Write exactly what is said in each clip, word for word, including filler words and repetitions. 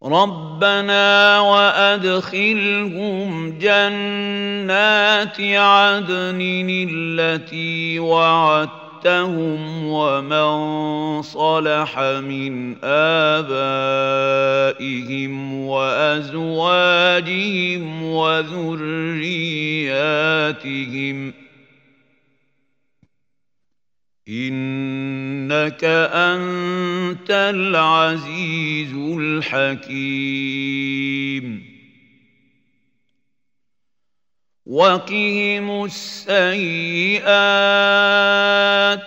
ربنا وأدخلهم جنات عدن التي وعدتهم ومن صلح من آبائهم وأزواجهم وذرياتهم إنك أنت العزيز الحكيم وقهم السيئات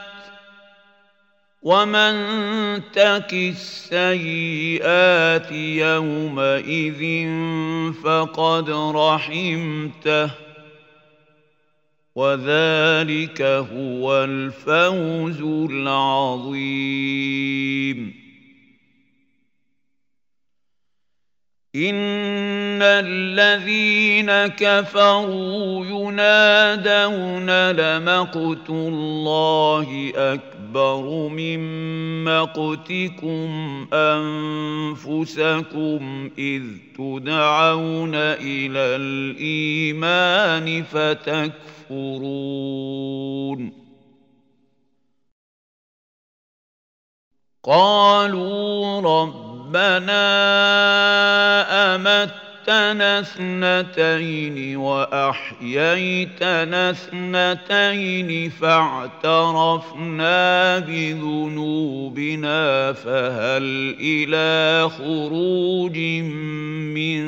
ومن تك السيئات يومئذ فقد رحمته وذلك هو الفوز العظيم إن الذين كفروا ينادون لمقت الله أكبر من مقتكم أنفسكم إذ تدعون إلى الإيمان فتكفرون قالوا ربنا أمتنا اثنتين وأحييتنا اثنتين فاعترفنا بذنوبنا فهل إلى خروج من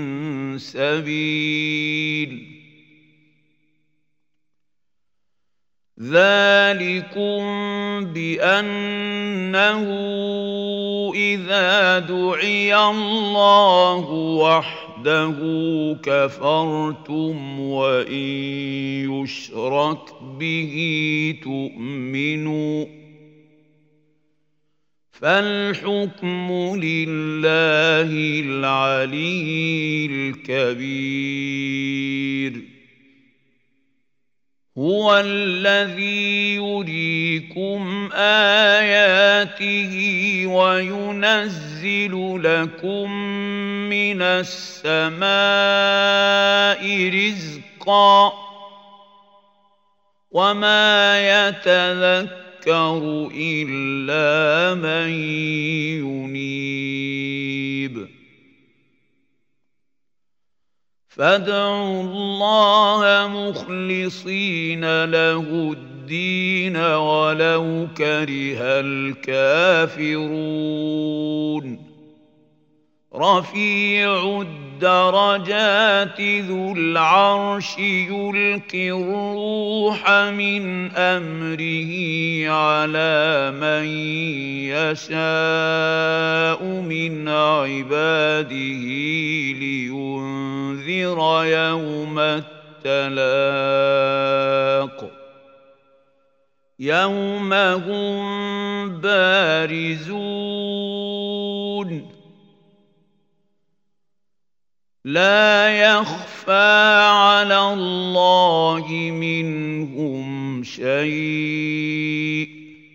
سبيل ذلكم بأنه إذا دعي الله وحده كفرتم وإن يشرك به تؤمنوا فالحكم لله العلي الكبير هو الذي يريكم آياته وينزل لكم من السماء رزقا وما يتذكر إلا من ينيب فادعوا الله مخلصين له الدين ولو كره الكافرون رفيع الدرجات ذو العرش يلقي الروح من أمره على من يشاء من عباده لينذر يوم التلاق يوم هم بارزون لا يخفى على الله منهم شيء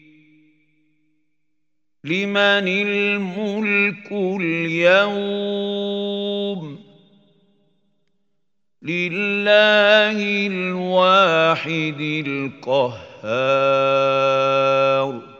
لمن الملك اليوم لله الواحد القهار